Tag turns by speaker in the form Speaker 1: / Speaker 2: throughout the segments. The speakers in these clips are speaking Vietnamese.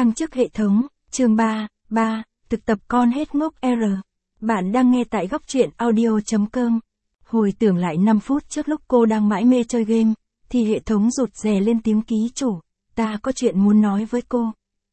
Speaker 1: Thăng chức hệ thống, chương 3, thực tập con hết ngốc R. Bạn đang nghe tại góc truyện audio.com. Hồi tưởng lại 5 phút trước lúc cô đang mãi mê chơi game, thì hệ thống rụt rè lên tiếng ký chủ, ta có chuyện muốn nói với cô.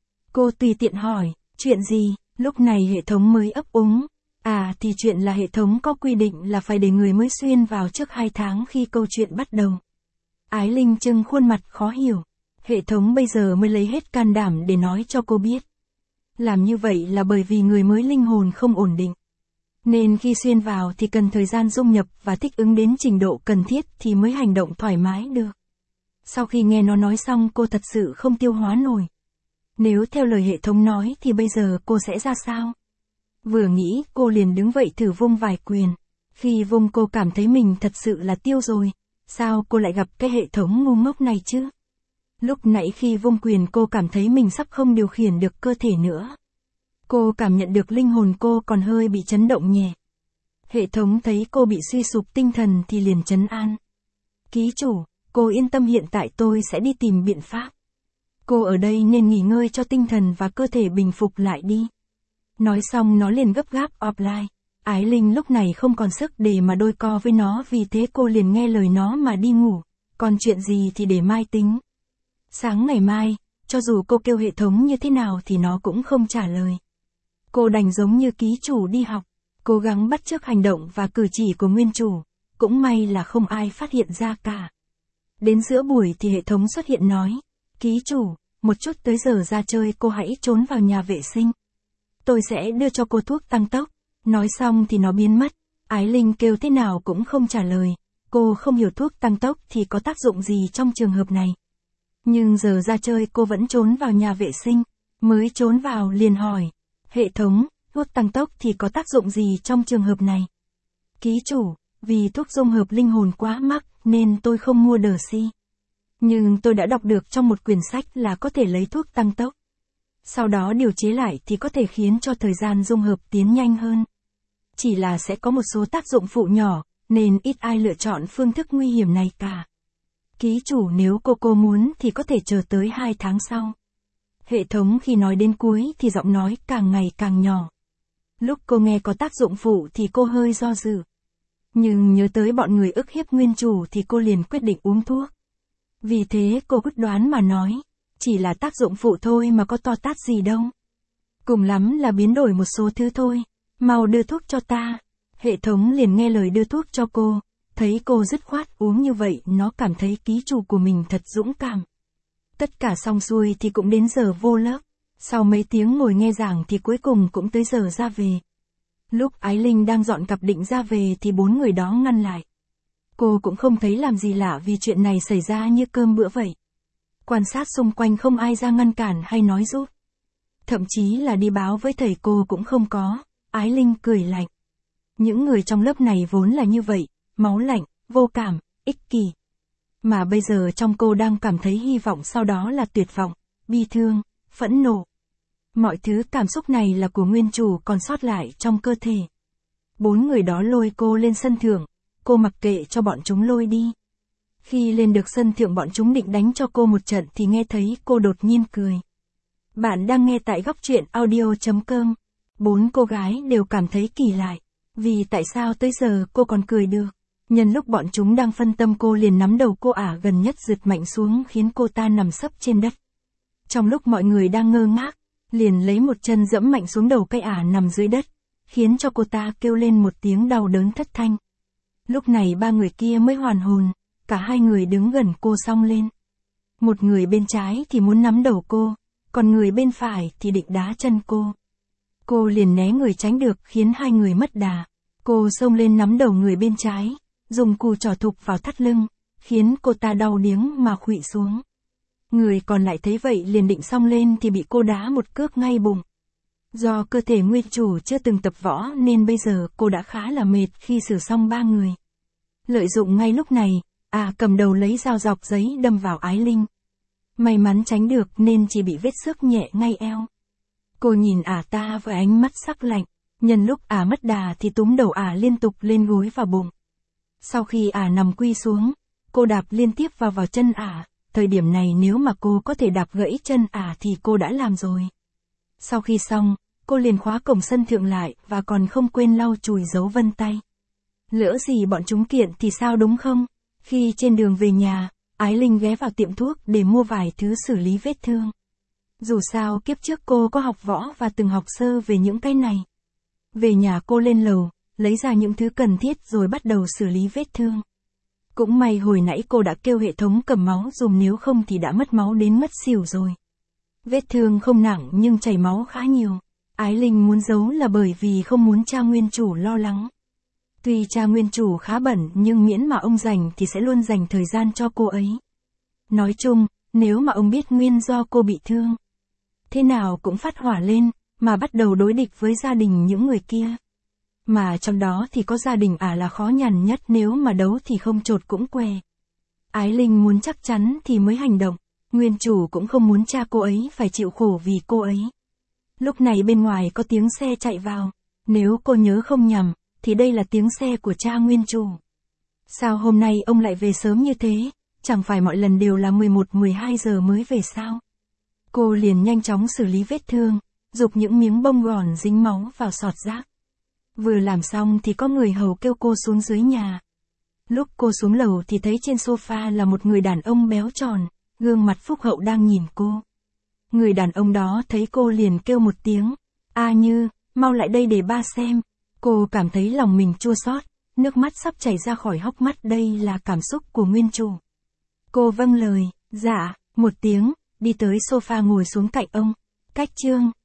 Speaker 1: Cô tùy tiện hỏi, chuyện gì, lúc này hệ thống mới ấp úng. Thì chuyện là hệ thống có quy định là phải để người mới xuyên vào trước 2 tháng khi câu chuyện bắt đầu. Ái Linh trưng khuôn mặt khó hiểu. Hệ thống bây giờ mới lấy hết can đảm để nói cho cô biết. Làm như vậy là bởi vì người mới linh hồn không ổn định. Nên khi xuyên vào thì cần thời gian dung nhập và thích ứng đến trình độ cần thiết thì mới hành động thoải mái được. Sau khi nghe nó nói xong cô thật sự không tiêu hóa nổi. Nếu theo lời hệ thống nói thì bây giờ cô sẽ ra sao? Vừa nghĩ cô liền đứng vậy thử vung vài quyền. Khi vung cô cảm thấy mình thật sự là tiêu rồi. Sao cô lại gặp cái hệ thống ngu ngốc này chứ? Lúc nãy khi vung quyền cô cảm thấy mình sắp không điều khiển được cơ thể nữa. Cô cảm nhận được linh hồn cô còn hơi bị chấn động nhẹ. Hệ thống thấy cô bị suy sụp tinh thần thì liền trấn an. Ký chủ, cô yên tâm, hiện tại tôi sẽ đi tìm biện pháp. Cô ở đây nên nghỉ ngơi cho tinh thần và cơ thể bình phục lại đi. Nói xong nó liền gấp gáp offline. Ái Linh lúc này không còn sức để mà đôi co với nó, vì thế cô liền nghe lời nó mà đi ngủ. Còn chuyện gì thì để mai tính. Sáng ngày mai, cho dù cô kêu hệ thống như thế nào thì nó cũng không trả lời. Cô đành giống như ký chủ đi học, cố gắng bắt chước hành động và cử chỉ của nguyên chủ, cũng may là không ai phát hiện ra cả. Đến giữa buổi thì hệ thống xuất hiện nói, ký chủ, một chút tới giờ ra chơi cô hãy trốn vào nhà vệ sinh. Tôi sẽ đưa cho cô thuốc tăng tốc. Nói xong thì nó biến mất. Ái Linh kêu thế nào cũng không trả lời. Cô không hiểu thuốc tăng tốc thì có tác dụng gì trong trường hợp này. Nhưng giờ ra chơi cô vẫn trốn vào nhà vệ sinh. Mới trốn vào liền hỏi. Hệ thống, thuốc tăng tốc thì có tác dụng gì trong trường hợp này? Ký chủ, vì thuốc dung hợp linh hồn quá mắc nên tôi không mua đờ si. Nhưng tôi đã đọc được trong một quyển sách là có thể lấy thuốc tăng tốc. Sau đó điều chế lại thì có thể khiến cho thời gian dung hợp tiến nhanh hơn. Chỉ là sẽ có một số tác dụng phụ nhỏ, nên ít ai lựa chọn phương thức nguy hiểm này cả. Ký chủ, nếu cô muốn thì có thể chờ tới 2 tháng sau. Hệ thống khi nói đến cuối thì giọng nói càng ngày càng nhỏ. Lúc cô nghe có tác dụng phụ thì cô hơi do dự. Nhưng nhớ tới bọn người ức hiếp nguyên chủ thì cô liền quyết định uống thuốc. Vì thế cô quyết đoán mà nói. Chỉ là tác dụng phụ thôi mà có to tát gì đâu. Cùng lắm là biến đổi một số thứ thôi. Mau đưa thuốc cho ta. Hệ thống liền nghe lời đưa thuốc cho cô. Thấy cô dứt khoát uống như vậy, nó cảm thấy ký chủ của mình thật dũng cảm. Tất cả xong xuôi thì cũng đến giờ vô lớp. Sau mấy tiếng ngồi nghe giảng thì cuối cùng cũng tới giờ ra về. Lúc Ái Linh đang dọn cặp định ra về thì 4 người đó ngăn lại. Cô cũng không thấy làm gì lạ vì chuyện này xảy ra như cơm bữa vậy. Quan sát xung quanh không ai ra ngăn cản hay nói giúp. Thậm chí là đi báo với thầy cô cũng không có. Ái Linh cười lạnh. Những người trong lớp này vốn là như vậy, máu lạnh, vô cảm, ích kỷ. Mà bây giờ trong cô đang cảm thấy hy vọng, sau đó là tuyệt vọng, bi thương, phẫn nộ. Mọi thứ cảm xúc này là của nguyên chủ còn sót lại trong cơ thể. 4 người đó lôi cô lên sân thượng, cô mặc kệ cho bọn chúng lôi đi. Khi lên được sân thượng bọn chúng định đánh cho cô một trận thì nghe thấy cô đột nhiên cười. Bạn đang nghe tại góc truyện audio.com. 4 cô gái đều cảm thấy kỳ lạ. Vì tại sao tới giờ cô còn cười được? Nhân lúc bọn chúng đang phân tâm cô liền nắm đầu cô gần nhất giật mạnh xuống khiến cô ta nằm sấp trên đất. Trong lúc mọi người đang ngơ ngác, liền lấy một chân dẫm mạnh xuống đầu cây nằm dưới đất, khiến cho cô ta kêu lên một tiếng đau đớn thất thanh. Lúc này 3 người kia mới hoàn hồn. Cả 2 người đứng gần cô xông lên. Một người bên trái thì muốn nắm đầu cô, còn người bên phải thì định đá chân cô. Cô liền né người tránh được khiến 2 người mất đà. Cô xông lên nắm đầu người bên trái, dùng cù trỏ thục vào thắt lưng, khiến cô ta đau điếng mà khuỵu xuống. Người còn lại thấy vậy liền định xông lên thì bị cô đá một cước ngay bụng. Do cơ thể nguyên chủ chưa từng tập võ nên bây giờ cô đã khá là mệt khi xử xong 3 người. Lợi dụng ngay lúc này, cầm đầu lấy dao dọc giấy đâm vào Ái Linh. May mắn tránh được nên chỉ bị vết xước nhẹ ngay eo. Cô nhìn ta với ánh mắt sắc lạnh. Nhân lúc mất đà thì túm đầu liên tục lên gối vào bụng. Sau khi nằm quy xuống, cô đạp liên tiếp vào chân thời điểm này nếu mà cô có thể đạp gãy chân thì cô đã làm rồi. Sau khi xong, cô liền khóa cổng sân thượng lại và còn không quên lau chùi dấu vân tay. Lỡ gì bọn chúng kiện thì sao đúng không? Khi trên đường về nhà, Ái Linh ghé vào tiệm thuốc để mua vài thứ xử lý vết thương. Dù sao kiếp trước cô có học võ và từng học sơ về những cái này. Về nhà cô lên lầu, lấy ra những thứ cần thiết rồi bắt đầu xử lý vết thương. Cũng may hồi nãy cô đã kêu hệ thống cầm máu dùm, nếu không thì đã mất máu đến mất xỉu rồi. Vết thương không nặng nhưng chảy máu khá nhiều. Ái Linh muốn giấu là bởi vì không muốn cha nguyên chủ lo lắng. Tuy cha nguyên chủ khá bận nhưng miễn mà ông rảnh thì sẽ luôn dành thời gian cho cô ấy. Nói chung, nếu mà ông biết nguyên do cô bị thương, thế nào cũng phát hỏa lên, mà bắt đầu đối địch với gia đình những người kia. Mà trong đó thì có gia đình là khó nhằn nhất, nếu mà đấu thì không chột cũng què. Ái Linh muốn chắc chắn thì mới hành động, nguyên chủ cũng không muốn cha cô ấy phải chịu khổ vì cô ấy. Lúc này bên ngoài có tiếng xe chạy vào, nếu cô nhớ không nhầm, thì đây là tiếng xe của cha nguyên chủ. Sao hôm nay ông lại về sớm như thế, chẳng phải mọi lần đều là 11-12 giờ mới về sao? Cô liền nhanh chóng xử lý vết thương, giục những miếng bông gòn dính máu vào sọt rác. Vừa làm xong thì có người hầu kêu cô xuống dưới nhà. Lúc cô xuống lầu thì thấy trên sofa là một người đàn ông béo tròn, gương mặt phúc hậu đang nhìn cô. Người đàn ông đó thấy cô liền kêu một tiếng, "A Như, mau lại đây để ba xem." Cô cảm thấy lòng mình chua xót, nước mắt sắp chảy ra khỏi hốc mắt, đây là cảm xúc của nguyên chủ. Cô vâng lời, "Dạ," một tiếng, đi tới sofa ngồi xuống cạnh ông. "Cách Trương,